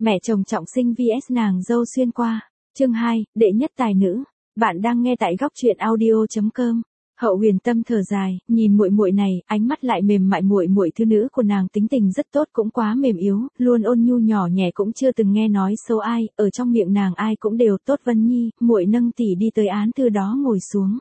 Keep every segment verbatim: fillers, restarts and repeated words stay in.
Mẹ chồng trọng sinh vs nàng dâu xuyên qua. Chương hai, đệ nhất tài nữ. Bạn đang nghe tại góc truyện audio chấm com. Hậu Huyền Tâm thở dài, nhìn muội muội này, ánh mắt lại mềm mại, muội muội thứ nữ của nàng tính tình rất tốt, cũng quá mềm yếu, luôn ôn nhu nhỏ nhẹ, cũng chưa từng nghe nói xấu ai, ở trong miệng nàng ai cũng đều tốt. Vân Nhi, muội nâng tỷ đi tới án thư đó ngồi xuống.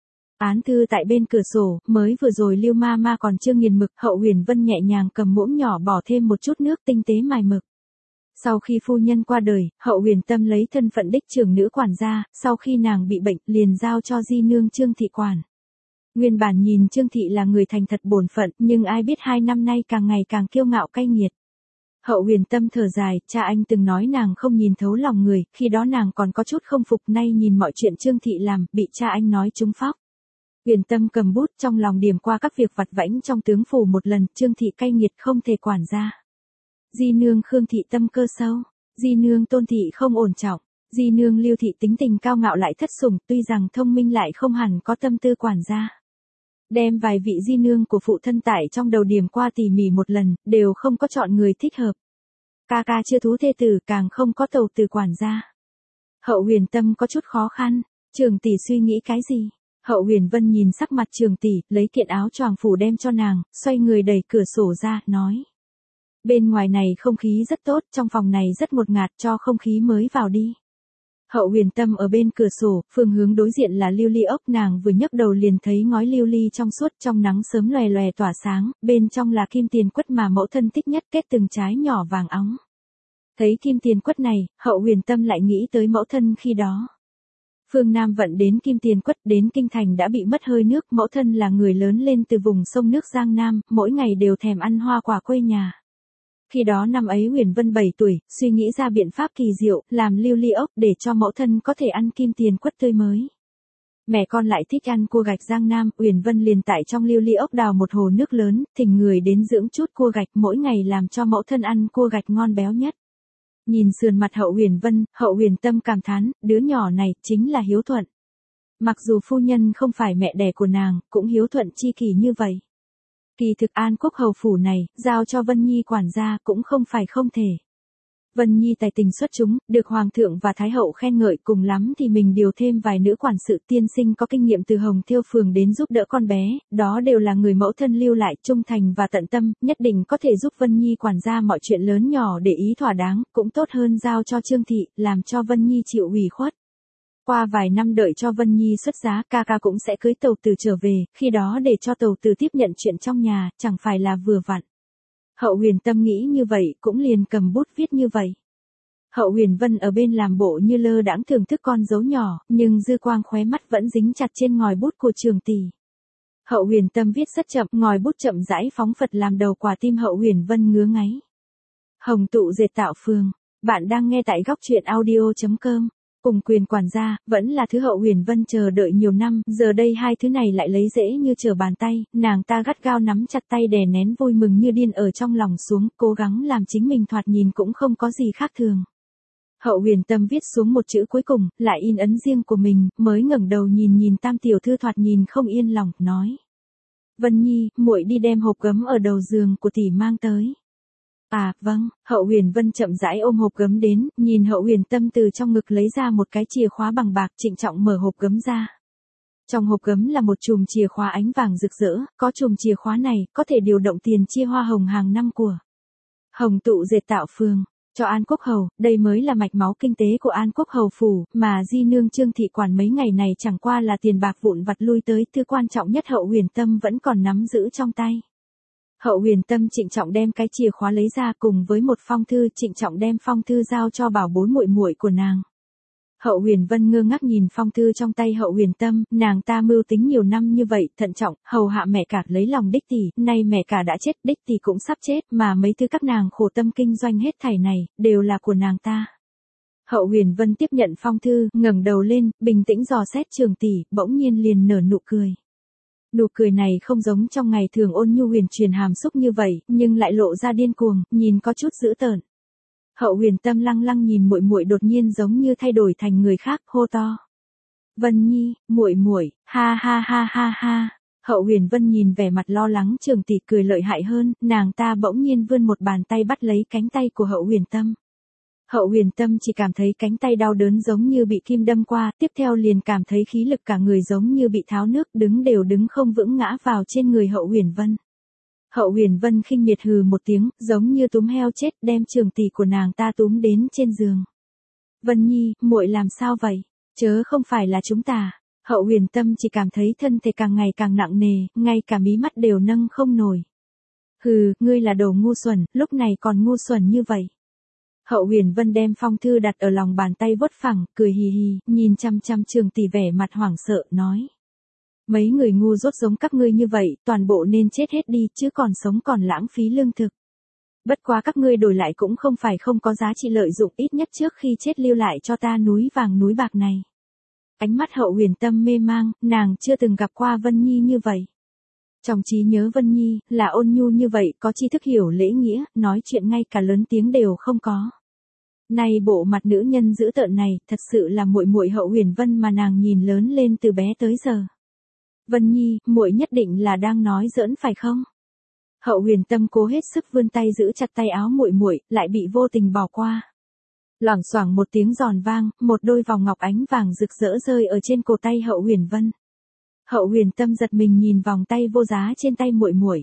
Án thư tại bên cửa sổ, mới vừa rồi Lưu ma ma còn chưa nghiền mực, Hậu Huyền Vân nhẹ nhàng cầm muỗng nhỏ bỏ thêm một chút nước tinh tế mài mực. Sau khi phu nhân qua đời, Hậu Huyền Tâm lấy thân phận đích trưởng nữ quản gia, sau khi nàng bị bệnh, liền giao cho di nương Trương Thị quản. Nguyên bản nhìn Trương Thị là người thành thật bổn phận, nhưng ai biết hai năm nay càng ngày càng kiêu ngạo cay nghiệt. Hậu Huyền Tâm thở dài, cha anh từng nói nàng không nhìn thấu lòng người, khi đó nàng còn có chút không phục, nay nhìn mọi chuyện Trương Thị làm, bị cha anh nói trúng phóc. Huyền Tâm cầm bút trong lòng điểm qua các việc vặt vãnh trong tướng phủ một lần, Trương Thị cay nghiệt không thể quản gia. Di nương Khương Thị tâm cơ sâu, di nương Tôn Thị không ổn trọng, di nương Lưu Thị tính tình cao ngạo lại thất sủng, tuy rằng thông minh lại không hẳn có tâm tư quản gia. Đem vài vị di nương của phụ thân tại trong đầu điểm qua tỉ mỉ một lần, đều không có chọn người thích hợp. Ca ca chưa thú thê tử, càng không có tầu tử quản gia. Hậu Huyền Tâm có chút khó khăn, Trường tỷ suy nghĩ cái gì? Hậu Huyền Vân nhìn sắc mặt Trường tỷ, lấy kiện áo choàng phủ đem cho nàng, xoay người đẩy cửa sổ ra, nói. Bên ngoài này không khí rất tốt, trong phòng này rất ngột ngạt, cho không khí mới vào đi. Hậu Huyền Tâm ở bên cửa sổ, phương hướng đối diện là lưu ly ốc, nàng vừa nhấc đầu liền thấy ngói lưu ly trong suốt, trong nắng sớm lòe lòe tỏa sáng, bên trong là kim tiền quất mà mẫu thân thích nhất, kết từng trái nhỏ vàng óng. Thấy kim tiền quất này, Hậu Huyền Tâm lại nghĩ tới mẫu thân khi đó. Phương Nam vận đến kim tiền quất, đến kinh thành đã bị mất hơi nước, mẫu thân là người lớn lên từ vùng sông nước Giang Nam, mỗi ngày đều thèm ăn hoa quả quê nhà. Khi đó năm ấy Huyền Vân bảy tuổi, suy nghĩ ra biện pháp kỳ diệu, làm lưu ly ốc để cho mẫu thân có thể ăn kim tiền quất tươi mới. Mẹ con lại thích ăn cua gạch Giang Nam, Huyền Vân liền tại trong lưu ly ốc đào một hồ nước lớn, thỉnh người đến dưỡng chút cua gạch, mỗi ngày làm cho mẫu thân ăn cua gạch ngon béo nhất. Nhìn sườn mặt Hậu Huyền Vân, Hậu Huyền Tâm cảm thán, đứa nhỏ này chính là hiếu thuận. Mặc dù phu nhân không phải mẹ đẻ của nàng, cũng hiếu thuận chi kỷ như vậy. Kỳ thực An Quốc hầu phủ này, giao cho Vân Nhi quản gia cũng không phải không thể. Vân Nhi tài tình xuất chúng, được Hoàng thượng và Thái hậu khen ngợi, cùng lắm thì mình điều thêm vài nữ quản sự tiên sinh có kinh nghiệm từ Hồng Thiêu Phường đến giúp đỡ con bé, đó đều là người mẫu thân lưu lại, trung thành và tận tâm, nhất định có thể giúp Vân Nhi quản gia mọi chuyện lớn nhỏ để ý thỏa đáng, cũng tốt hơn giao cho Trương Thị, làm cho Vân Nhi chịu ủy khuất. Qua vài năm đợi cho Vân Nhi xuất giá, ca ca cũng sẽ cưới tàu tử trở về, khi đó để cho tàu tử tiếp nhận chuyện trong nhà, chẳng phải là vừa vặn. Hậu Huyền Tâm nghĩ như vậy, cũng liền cầm bút viết như vậy. Hậu Huyền Vân ở bên làm bộ như lơ đãng thưởng thức con dấu nhỏ, nhưng dư quang khóe mắt vẫn dính chặt trên ngòi bút của Trường tỷ. Hậu Huyền Tâm viết rất chậm, ngòi bút chậm rãi phóng phật làm đầu quả tim Hậu Huyền Vân ngứa ngáy. Hồng Tụ Dệt Tạo Phường, bạn đang nghe tại góc truyện audio chấm com. Cùng quyền quản gia, vẫn là thứ Hậu Huyền Vân chờ đợi nhiều năm, giờ đây hai thứ này lại lấy dễ như trở bàn tay, nàng ta gắt gao nắm chặt tay đè nén vui mừng như điên ở trong lòng xuống, cố gắng làm chính mình thoạt nhìn cũng không có gì khác thường. Hậu Huyền Tâm viết xuống một chữ cuối cùng, lại in ấn riêng của mình, mới ngẩng đầu nhìn nhìn Tam tiểu thư thoạt nhìn không yên lòng, nói: "Vân Nhi, muội đi đem hộp gấm ở đầu giường của tỷ mang tới." À, vâng, Hậu Huyền Vân chậm rãi ôm hộp gấm đến, nhìn Hậu Huyền Tâm từ trong ngực lấy ra một cái chìa khóa bằng bạc, trịnh trọng mở hộp gấm ra. Trong hộp gấm là một chùm chìa khóa ánh vàng rực rỡ, có chùm chìa khóa này, có thể điều động tiền chia hoa hồng hàng năm của Hồng Tụ Dệt Tạo Phường, cho An Quốc hầu, đây mới là mạch máu kinh tế của An Quốc hầu phủ, mà di nương Trương Thị quản mấy ngày này chẳng qua là tiền bạc vụn vặt lui tới, thứ quan trọng nhất Hậu Huyền Tâm vẫn còn nắm giữ trong tay. Hậu Huyền Tâm trịnh trọng đem cái chìa khóa lấy ra, cùng với một phong thư, trịnh trọng đem phong thư giao cho bảo bối muội muội của nàng. Hậu Huyền Vân ngơ ngác nhìn phong thư trong tay Hậu Huyền Tâm, nàng ta mưu tính nhiều năm như vậy, thận trọng, hầu hạ mẹ cả, lấy lòng đích tỷ, nay mẹ cả đã chết, đích tỷ cũng sắp chết, mà mấy thứ các nàng khổ tâm kinh doanh hết thảy này, đều là của nàng ta. Hậu Huyền Vân tiếp nhận phong thư, ngẩng đầu lên, bình tĩnh dò xét Trường tỷ, bỗng nhiên liền nở nụ cười. Nụ cười này không giống trong ngày thường ôn nhu huyền truyền hàm xúc như vậy, nhưng lại lộ ra điên cuồng, nhìn có chút dữ tợn. Hậu Huyền Tâm lăng lăng nhìn muội muội, đột nhiên giống như thay đổi thành người khác, hô to: "Vân Nhi, muội muội, ha ha ha ha ha." Hậu Huyền Vân nhìn vẻ mặt lo lắng Trường tỷ cười lợi hại hơn, nàng ta bỗng nhiên vươn một bàn tay bắt lấy cánh tay của Hậu Huyền Tâm. Hậu Huyền Tâm chỉ cảm thấy cánh tay đau đớn giống như bị kim đâm qua, tiếp theo liền cảm thấy khí lực cả người giống như bị tháo nước, đứng đều đứng không vững ngã vào trên người Hậu Huyền Vân. Hậu Huyền Vân khinh miệt hừ một tiếng, giống như túm heo chết, đem Trường tỷ của nàng ta túm đến trên giường. Vân Nhi, muội làm sao vậy? Chớ không phải là chúng ta. Hậu Huyền Tâm chỉ cảm thấy thân thể càng ngày càng nặng nề, ngay cả mí mắt đều nâng không nổi. Hừ, ngươi là đồ ngu xuẩn, lúc này còn ngu xuẩn như vậy. Hậu Huyền Vân đem phong thư đặt ở lòng bàn tay vuốt phẳng, cười hì hì, nhìn chăm chăm Trường tỷ vẻ mặt hoảng sợ, nói. Mấy người ngu dốt giống các ngươi như vậy, toàn bộ nên chết hết đi, chứ còn sống còn lãng phí lương thực. Bất quá các ngươi đổi lại cũng không phải không có giá trị lợi dụng, ít nhất trước khi chết lưu lại cho ta núi vàng núi bạc này. Ánh mắt Hậu Huyền Tâm mê mang, nàng chưa từng gặp qua Vân Nhi như vậy. Trong trí nhớ Vân Nhi, là ôn nhu như vậy, có tri thức hiểu lễ nghĩa, nói chuyện ngay cả lớn tiếng đều không có. Nay bộ mặt nữ nhân dữ tợn này, thật sự là muội muội Hậu Huyền Vân mà nàng nhìn lớn lên từ bé tới giờ. Vân Nhi, muội nhất định là đang nói giỡn phải không? Hậu Huyền Tâm cố hết sức vươn tay giữ chặt tay áo muội muội, lại bị vô tình bỏ qua. Loảng xoảng một tiếng giòn vang, một đôi vòng ngọc ánh vàng rực rỡ rơi ở trên cổ tay Hậu Huyền Vân. Hậu Huyền Tâm giật mình nhìn vòng tay vô giá trên tay muội muội.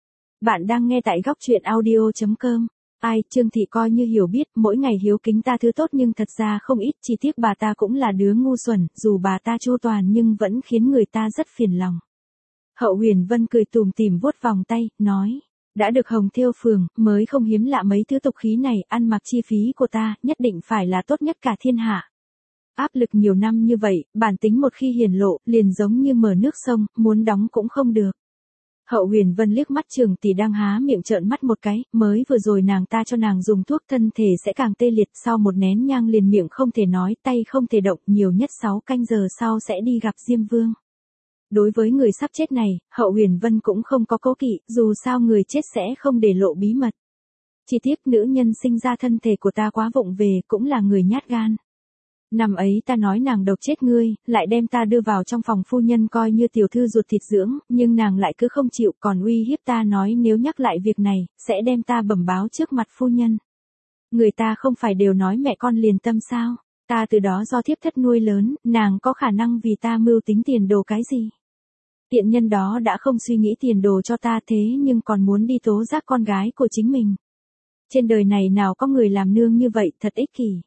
Bạn đang nghe tại góc truyện audio chấm com. Ai, Trương thị coi như hiểu biết, mỗi ngày hiếu kính ta thứ tốt nhưng thật ra không ít, chi tiết bà ta cũng là đứa ngu xuẩn, dù bà ta chu toàn nhưng vẫn khiến người ta rất phiền lòng. Hậu Huyền Vân cười tủm tỉm vuốt vòng tay, nói, đã được hồng thêu phường, mới không hiếm lạ mấy thứ tục khí này, ăn mặc chi phí của ta, nhất định phải là tốt nhất cả thiên hạ. Áp lực nhiều năm như vậy, bản tính một khi hiển lộ, liền giống như mở nước sông, muốn đóng cũng không được. Hậu Huyền Vân liếc mắt Trường tỷ đang há miệng trợn mắt một cái, mới vừa rồi nàng ta cho nàng dùng thuốc thân thể sẽ càng tê liệt, sau một nén nhang liền miệng không thể nói, tay không thể động, nhiều nhất sáu canh giờ sau sẽ đi gặp Diêm Vương. Đối với người sắp chết này, Hậu Huyền Vân cũng không có cố kỵ, dù sao người chết sẽ không để lộ bí mật. Chỉ tiếc nữ nhân sinh ra thân thể của ta quá vụng về, cũng là người nhát gan. Năm ấy ta nói nàng độc chết ngươi, lại đem ta đưa vào trong phòng phu nhân coi như tiểu thư ruột thịt dưỡng, nhưng nàng lại cứ không chịu, còn uy hiếp ta nói nếu nhắc lại việc này, sẽ đem ta bẩm báo trước mặt phu nhân. Người ta không phải đều nói mẹ con liền tâm sao, ta từ đó do thiếp thất nuôi lớn, nàng có khả năng vì ta mưu tính tiền đồ cái gì. Tiện nhân đó đã không suy nghĩ tiền đồ cho ta thế nhưng còn muốn đi tố giác con gái của chính mình. Trên đời này nào có người làm nương như vậy, thật ích kỷ.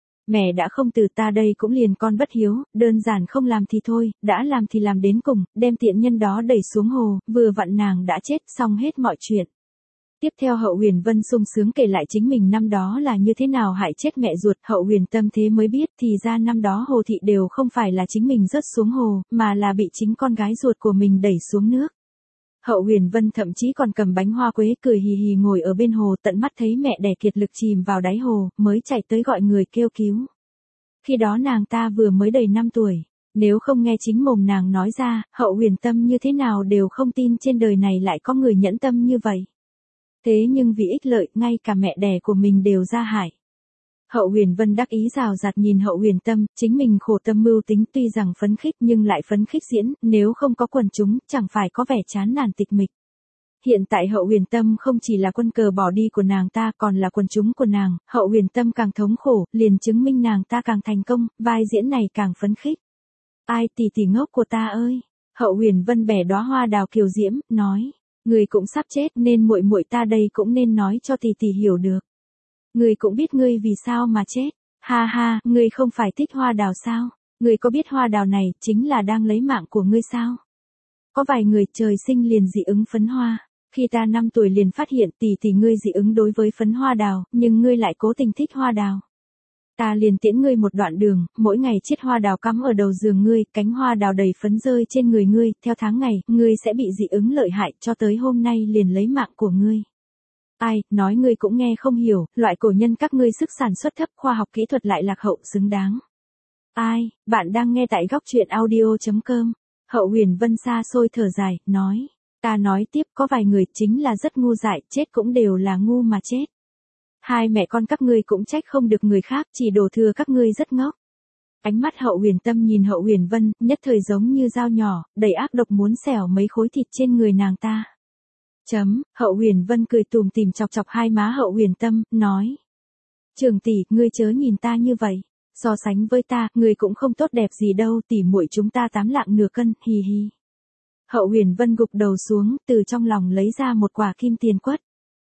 Mẹ đã không từ ta đây cũng liền con bất hiếu, đơn giản không làm thì thôi, đã làm thì làm đến cùng, đem tiện nhân đó đẩy xuống hồ, vừa vặn nàng đã chết, xong hết mọi chuyện. Tiếp theo Hậu Huyền Vân sung sướng kể lại chính mình năm đó là như thế nào hại chết mẹ ruột, Hậu Huyền Tâm thế mới biết thì ra năm đó Hồ Thị đều không phải là chính mình rớt xuống hồ, mà là bị chính con gái ruột của mình đẩy xuống nước. Hậu Huyền Vân thậm chí còn cầm bánh hoa quế cười hì hì ngồi ở bên hồ, tận mắt thấy mẹ đẻ kiệt lực chìm vào đáy hồ, mới chạy tới gọi người kêu cứu. Khi đó nàng ta vừa mới đầy năm tuổi, nếu không nghe chính mồm nàng nói ra, Hậu Huyền Tâm như thế nào đều không tin trên đời này lại có người nhẫn tâm như vậy. Thế nhưng vì ích lợi, ngay cả mẹ đẻ của mình đều ra hại. Hậu Huyền Vân đắc ý rào rạt nhìn Hậu Huyền Tâm, chính mình khổ tâm mưu tính tuy rằng phấn khích nhưng lại phấn khích diễn, nếu không có quần chúng, chẳng phải có vẻ chán nản tịch mịch. Hiện tại Hậu Huyền Tâm không chỉ là quân cờ bỏ đi của nàng ta còn là quần chúng của nàng, Hậu Huyền Tâm càng thống khổ, liền chứng minh nàng ta càng thành công, vai diễn này càng phấn khích. Ai tỷ tỷ ngốc của ta ơi! Hậu Huyền Vân bẻ đóa hoa đào kiều diễm, nói, người cũng sắp chết nên muội muội ta đây cũng nên nói cho tỷ tỷ hiểu được. Người cũng biết ngươi vì sao mà chết, ha ha, ngươi không phải thích hoa đào sao, ngươi có biết hoa đào này chính là đang lấy mạng của ngươi sao? Có vài người trời sinh liền dị ứng phấn hoa, khi ta năm tuổi liền phát hiện tỷ tỷ ngươi dị ứng đối với phấn hoa đào, nhưng ngươi lại cố tình thích hoa đào. Ta liền tiễn ngươi một đoạn đường, mỗi ngày chiết hoa đào cắm ở đầu giường ngươi, cánh hoa đào đầy phấn rơi trên người ngươi, theo tháng ngày, ngươi sẽ bị dị ứng lợi hại, cho tới hôm nay liền lấy mạng của ngươi. Ai, nói ngươi cũng nghe không hiểu, loại cổ nhân các ngươi sức sản xuất thấp, khoa học kỹ thuật lại lạc hậu xứng đáng. Ai, bạn đang nghe tại góc truyện audio chấm com. Hậu Huyền Vân xa xôi thở dài, nói, ta nói tiếp có vài người chính là rất ngu dại, chết cũng đều là ngu mà chết. Hai mẹ con các ngươi cũng trách không được người khác, chỉ đổ thừa các ngươi rất ngốc. Ánh mắt Hậu Huyền Tâm nhìn Hậu Huyền Vân, nhất thời giống như dao nhỏ, đầy ác độc muốn xẻo mấy khối thịt trên người nàng ta. Chấm, Hậu Huyền Vân cười tùm tìm chọc chọc hai má Hậu Huyền Tâm, nói. Trường tỷ, ngươi chớ nhìn ta như vậy. So sánh với ta, ngươi cũng không tốt đẹp gì đâu, tỷ muội chúng ta tám lạng nửa cân, hì hì. Hậu Huyền Vân gục đầu xuống, từ trong lòng lấy ra một quả kim tiền quất.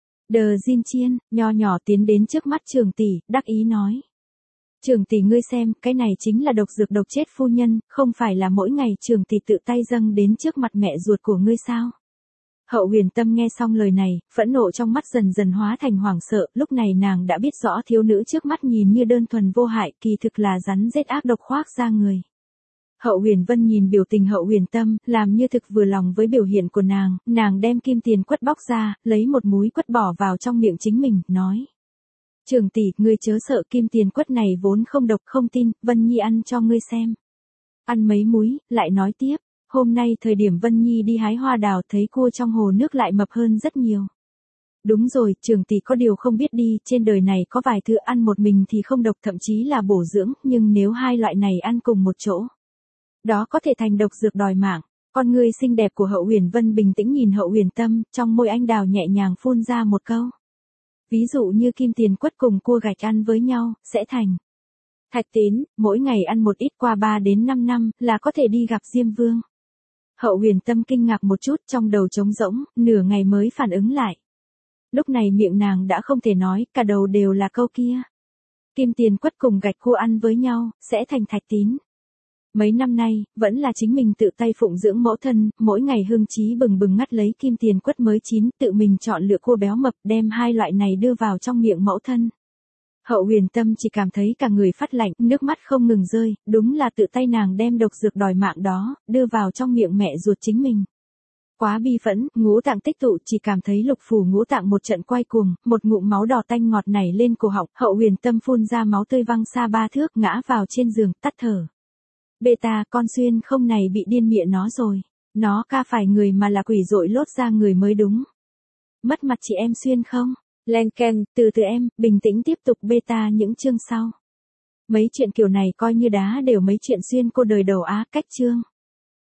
Đờ Jin Chiên, nho nhỏ tiến đến trước mắt Trường tỷ, đắc ý nói. Trường tỷ ngươi xem, cái này chính là độc dược độc chết phu nhân, không phải là mỗi ngày Trường tỷ tự tay dâng đến trước mặt mẹ ruột của ngươi sao? Hậu Huyền Tâm nghe xong lời này, phẫn nộ trong mắt dần dần hóa thành hoảng sợ, lúc này nàng đã biết rõ thiếu nữ trước mắt nhìn như đơn thuần vô hại, kỳ thực là rắn rết ác độc khoác ra người. Hậu Huyền Vân nhìn biểu tình Hậu Huyền Tâm, làm như thực vừa lòng với biểu hiện của nàng, nàng đem kim tiền quất bóc ra, lấy một múi quất bỏ vào trong miệng chính mình, nói. Trường tỷ, ngươi chớ sợ, kim tiền quất này vốn không độc, không tin, Vân Nhi ăn cho ngươi xem. Ăn mấy múi, lại nói tiếp, hôm nay thời điểm Vân Nhi đi hái hoa đào thấy cua trong hồ nước lại mập hơn rất nhiều. Đúng rồi, trường tỷ có điều không biết đi, trên đời này có vài thứ ăn một mình thì không độc, thậm chí là bổ dưỡng, nhưng nếu hai loại này ăn cùng một chỗ, đó có thể thành độc dược đòi mạng. Con người xinh đẹp của Hậu Huyền Vân bình tĩnh nhìn Hậu Huyền Tâm, trong môi anh đào nhẹ nhàng phun ra một câu. Ví dụ như kim tiền quất cùng cua gạch ăn với nhau, sẽ thành thạch tín, mỗi ngày ăn một ít qua ba đến năm năm, là có thể đi gặp Diêm Vương. Hậu Huyền Tâm kinh ngạc một chút, trong đầu trống rỗng, nửa ngày mới phản ứng lại. Lúc này miệng nàng đã không thể nói, cả đầu đều là câu kia. Kim tiền quất cùng gạch cua ăn với nhau, sẽ thành thạch tín. Mấy năm nay, vẫn là chính mình tự tay phụng dưỡng mẫu thân, mỗi ngày hương trí bừng bừng ngắt lấy kim tiền quất mới chín, tự mình chọn lựa cua béo mập, đem hai loại này đưa vào trong miệng mẫu thân. Hậu Huyền Tâm chỉ cảm thấy cả người phát lạnh, nước mắt không ngừng rơi, đúng là tự tay nàng đem độc dược đòi mạng đó, đưa vào trong miệng mẹ ruột chính mình. Quá bi phẫn, ngũ tạng tích tụ, chỉ cảm thấy lục phủ ngũ tạng một trận quay cuồng, một ngụm máu đỏ tanh ngọt nảy lên cổ họng, Hậu Huyền Tâm phun ra máu tươi văng xa ba thước, ngã vào trên giường, tắt thở. Beta, con Xuyên không này bị điên mịa nó rồi. Nó ca phải người mà là quỷ dội lốt ra người mới đúng. Mất mặt chị em Xuyên không? Len Ken, từ từ em, bình tĩnh tiếp tục beta những chương sau. Mấy chuyện kiểu này coi như đá đều mấy chuyện Xuyên cô đời đầu Á, cách chương.